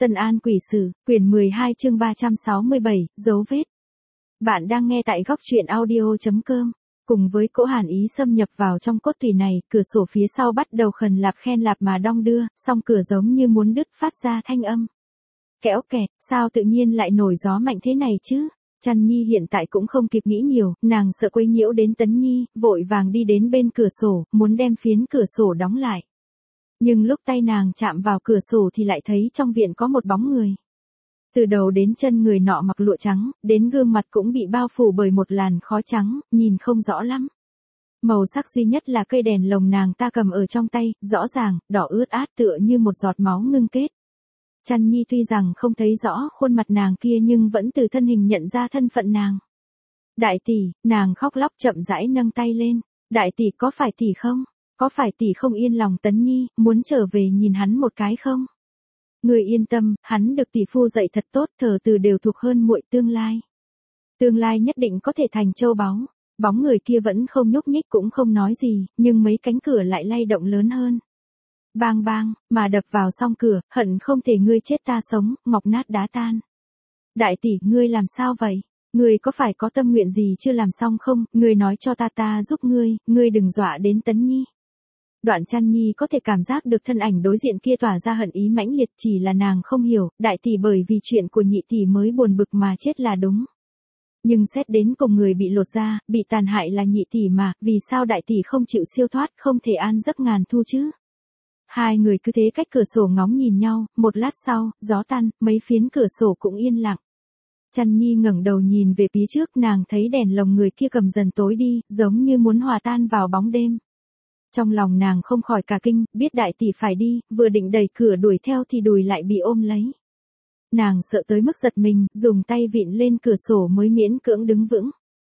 Tân An Quỷ Sử, quyển 12 chương 367, dấu vết. Bạn đang nghe tại góc truyện audio.com. Cùng với cỗ hàn ý xâm nhập vào trong cốt tủy này, cửa sổ phía sau bắt đầu khần lạp khen lạp mà đong đưa, song cửa giống như muốn đứt phát ra thanh âm. Kéo kẹt, sao tự nhiên lại nổi gió mạnh thế này chứ? Trăn Nhi hiện tại cũng không kịp nghĩ nhiều, nàng sợ quấy nhiễu đến Tấn Nhi, vội vàng đi đến bên cửa sổ, muốn đem phiến cửa sổ đóng lại. Nhưng lúc tay nàng chạm vào cửa sổ thì lại thấy trong viện có một bóng người. Từ đầu đến chân người nọ mặc lụa trắng, đến gương mặt cũng bị bao phủ bởi một làn khói trắng, nhìn không rõ lắm. Màu sắc duy nhất là cây đèn lồng nàng ta cầm ở trong tay, rõ ràng, đỏ ướt át tựa như một giọt máu ngưng kết. Trăn Nhi tuy rằng không thấy rõ khuôn mặt nàng kia nhưng vẫn từ thân hình nhận ra thân phận nàng. Đại tỷ, nàng khóc lóc chậm rãi nâng tay lên. Đại tỷ có phải tỷ không? Có phải tỷ không yên lòng Tấn Nhi, muốn trở về nhìn hắn một cái không? Người yên tâm, hắn được tỷ phu dạy thật tốt, thờ từ đều thuộc hơn muội tương lai. Tương lai nhất định có thể thành châu báu. Bóng người kia vẫn không nhúc nhích cũng không nói gì, nhưng mấy cánh cửa lại lay động lớn hơn. Bang bang, mà đập vào song cửa, hận không thể ngươi chết ta sống, ngọc nát đá tan. Đại tỷ, ngươi làm sao vậy? Ngươi có phải có tâm nguyện gì chưa làm xong không? Ngươi nói cho ta giúp ngươi đừng dọa đến Tấn Nhi. Đoạn Trăn Nhi có thể cảm giác được thân ảnh đối diện kia tỏa ra hận ý mãnh liệt, chỉ là nàng không hiểu, đại tỷ bởi vì chuyện của nhị tỷ mới buồn bực mà chết là đúng. Nhưng xét đến cùng người bị lột ra, bị tàn hại là nhị tỷ mà, vì sao đại tỷ không chịu siêu thoát, không thể an giấc ngàn thu chứ? Hai người cứ thế cách cửa sổ ngóng nhìn nhau, một lát sau, gió tan, mấy phiến cửa sổ cũng yên lặng. Trăn Nhi ngẩng đầu nhìn về phía trước, nàng thấy đèn lồng người kia cầm dần tối đi, giống như muốn hòa tan vào bóng đêm. Trong lòng nàng không khỏi cả kinh, biết đại tỷ phải đi, vừa định đẩy cửa đuổi theo thì đùi lại bị ôm lấy. Nàng sợ tới mức giật mình, dùng tay vịn lên cửa sổ mới miễn cưỡng đứng vững.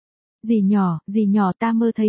Dì nhỏ ta mơ thấy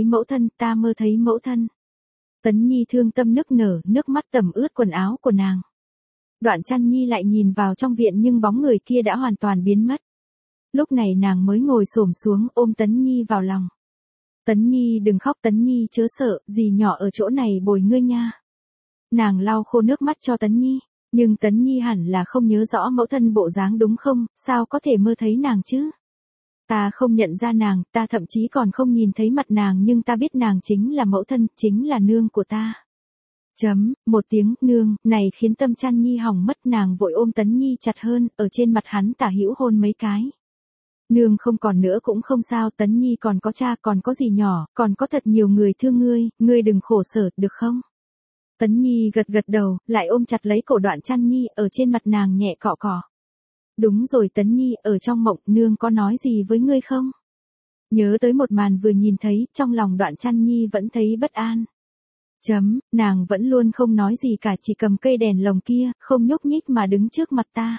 mẫu thân. Tấn Nhi thương tâm nức nở, nước mắt tẩm ướt quần áo của nàng. Đoạn Trăn Nhi lại nhìn vào trong viện nhưng bóng người kia đã hoàn toàn biến mất. Lúc này nàng mới ngồi xổm xuống ôm Tấn Nhi vào lòng. Tấn Nhi đừng khóc, Tấn Nhi chớ sợ, dì nhỏ ở chỗ này bồi ngươi nha. Nàng lau khô nước mắt cho Tấn Nhi, nhưng Tấn Nhi hẳn là không nhớ rõ mẫu thân bộ dáng đúng không, sao có thể mơ thấy nàng chứ? Ta không nhận ra nàng, ta thậm chí còn không nhìn thấy mặt nàng nhưng ta biết nàng chính là mẫu thân, chính là nương của ta. Một tiếng nương, này khiến tâm Trăn Nhi hỏng mất, nàng vội ôm Tấn Nhi chặt hơn, ở trên mặt hắn tả hữu hôn mấy cái. Nương không còn nữa cũng không sao, Tấn Nhi còn có cha, còn có dì nhỏ, còn có thật nhiều người thương ngươi đừng khổ sở, được không? Tấn Nhi gật đầu, lại ôm chặt lấy cổ Đoạn Trăn Nhi, ở trên mặt nàng nhẹ cọ cọ. Đúng rồi Tấn Nhi, ở trong mộng, nương có nói gì với ngươi không? Nhớ tới một màn vừa nhìn thấy, trong lòng Đoạn Trăn Nhi vẫn thấy bất an. Nàng vẫn luôn không nói gì cả, chỉ cầm cây đèn lồng kia, không nhúc nhích mà đứng trước mặt ta.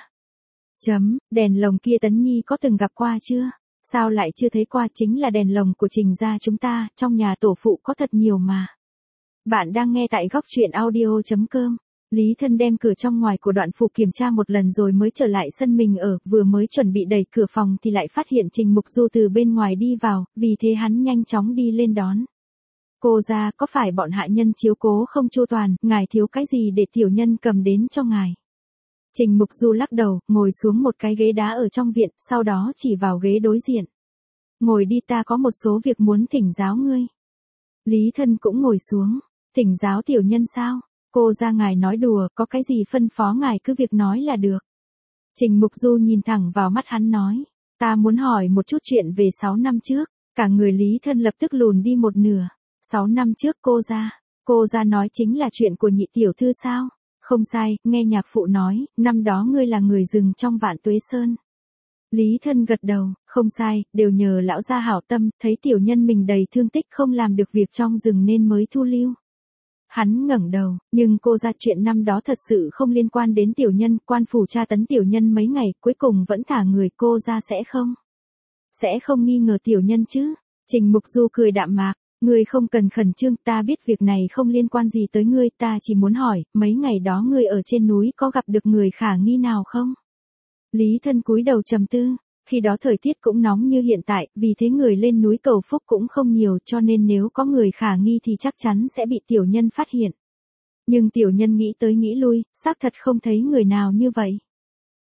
Đèn lồng kia Tấn Nhi có từng gặp qua chưa? Sao lại chưa thấy qua, chính là đèn lồng của Trình gia chúng ta, trong nhà tổ phụ có thật nhiều mà. Bạn đang nghe tại góc truyện audio.com. Lý Thân đem cửa trong ngoài của Đoạn Phủ kiểm tra một lần rồi mới trở lại sân mình ở, vừa mới chuẩn bị đẩy cửa phòng thì lại phát hiện Trình Mục Du từ bên ngoài đi vào, vì thế hắn nhanh chóng đi lên đón. Cô ra, có phải bọn hạ nhân chiếu cố không chu toàn, ngài thiếu cái gì để tiểu nhân cầm đến cho ngài? Trình Mục Du lắc đầu, ngồi xuống một cái ghế đá ở trong viện, sau đó chỉ vào ghế đối diện. Ngồi đi, ta có một số việc muốn thỉnh giáo ngươi. Lý Thân cũng ngồi xuống. Thỉnh giáo tiểu nhân sao? Cô ra ngài nói đùa, có cái gì phân phó ngài cứ việc nói là được. Trình Mục Du nhìn thẳng vào mắt hắn nói. Ta muốn hỏi một chút chuyện về 6 năm trước. Cả người Lý Thân lập tức lùn đi một nửa. 6 năm trước cô ra nói chính là chuyện của nhị tiểu thư sao? Không sai, nghe nhạc phụ nói, năm đó ngươi là người rừng trong Vạn Tuế Sơn. Lý Thân gật đầu, không sai, đều nhờ lão gia hảo tâm, thấy tiểu nhân mình đầy thương tích không làm được việc trong rừng nên mới thu lưu. Hắn ngẩng đầu, nhưng cô ra chuyện năm đó thật sự không liên quan đến tiểu nhân, quan phủ tra tấn tiểu nhân mấy ngày, cuối cùng vẫn thả người, cô ra sẽ không nghi ngờ tiểu nhân chứ? Trình Mục Du cười đạm mạc. Ngươi không cần khẩn trương, ta biết việc này không liên quan gì tới ngươi, ta chỉ muốn hỏi, mấy ngày đó ngươi ở trên núi có gặp được người khả nghi nào không? Lý Thân cúi đầu trầm tư, khi đó thời tiết cũng nóng như hiện tại, vì thế người lên núi cầu phúc cũng không nhiều, cho nên nếu có người khả nghi thì chắc chắn sẽ bị tiểu nhân phát hiện. Nhưng tiểu nhân nghĩ tới nghĩ lui, xác thật không thấy người nào như vậy.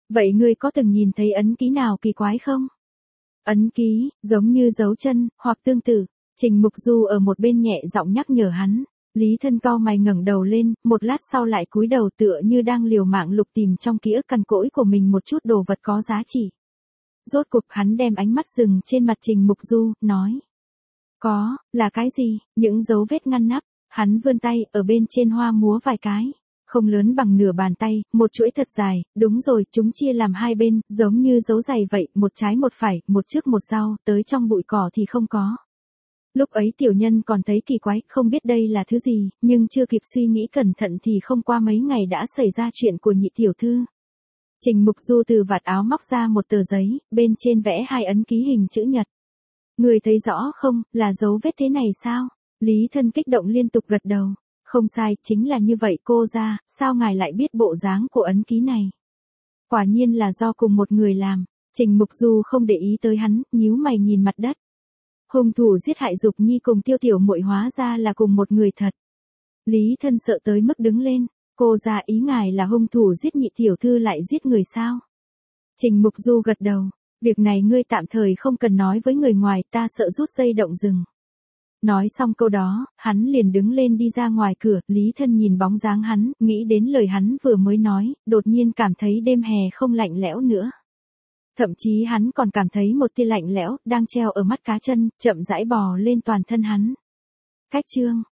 Vậy ngươi có từng nhìn thấy ấn ký nào kỳ quái không? Ấn ký, giống như dấu chân, hoặc tương tự. Trình Mục Du ở một bên nhẹ giọng nhắc nhở hắn. Lý Thân cau mày ngẩng đầu lên, một lát sau lại cúi đầu tựa như đang liều mạng lục tìm trong ký ức cằn cỗi của mình một chút đồ vật có giá trị. Rốt cục hắn đem ánh mắt dừng trên mặt Trình Mục Du, nói. Có, là cái gì? Những dấu vết ngăn nắp. Hắn vươn tay, ở bên trên hoa múa vài cái. Không lớn bằng nửa bàn tay, một chuỗi thật dài, đúng rồi, chúng chia làm hai bên, giống như dấu giày vậy, một trái một phải, một trước một sau, tới trong bụi cỏ thì không có. Lúc ấy tiểu nhân còn thấy kỳ quái, không biết đây là thứ gì, nhưng chưa kịp suy nghĩ cẩn thận thì không qua mấy ngày đã xảy ra chuyện của nhị tiểu thư. Trình Mục Du từ vạt áo móc ra một tờ giấy, bên trên vẽ hai ấn ký hình chữ nhật. Người thấy rõ không, là dấu vết thế này sao? Lý Thân kích động liên tục gật đầu. Không sai, chính là như vậy cô ra, sao ngài lại biết bộ dáng của ấn ký này? Quả nhiên là do cùng một người làm. Trình Mục Du không để ý tới hắn, nhíu mày nhìn mặt đất. Hung thủ giết hại Dục Nhi cùng Tiêu tiểu muội hóa ra là cùng một người thật. Lý Thân sợ tới mức đứng lên. Cô ra ý ngài là hung thủ giết nhị tiểu thư lại giết người sao? Trình Mục Du gật đầu. Việc này ngươi tạm thời không cần nói với người ngoài, ta sợ rút dây động rừng. Nói xong câu đó, hắn liền đứng lên đi ra ngoài cửa, Lý Thân nhìn bóng dáng hắn, nghĩ đến lời hắn vừa mới nói, đột nhiên cảm thấy đêm hè không lạnh lẽo nữa. Thậm chí hắn còn cảm thấy một tia lạnh lẽo, đang treo ở mắt cá chân, chậm rãi bò lên toàn thân hắn. Cách chương.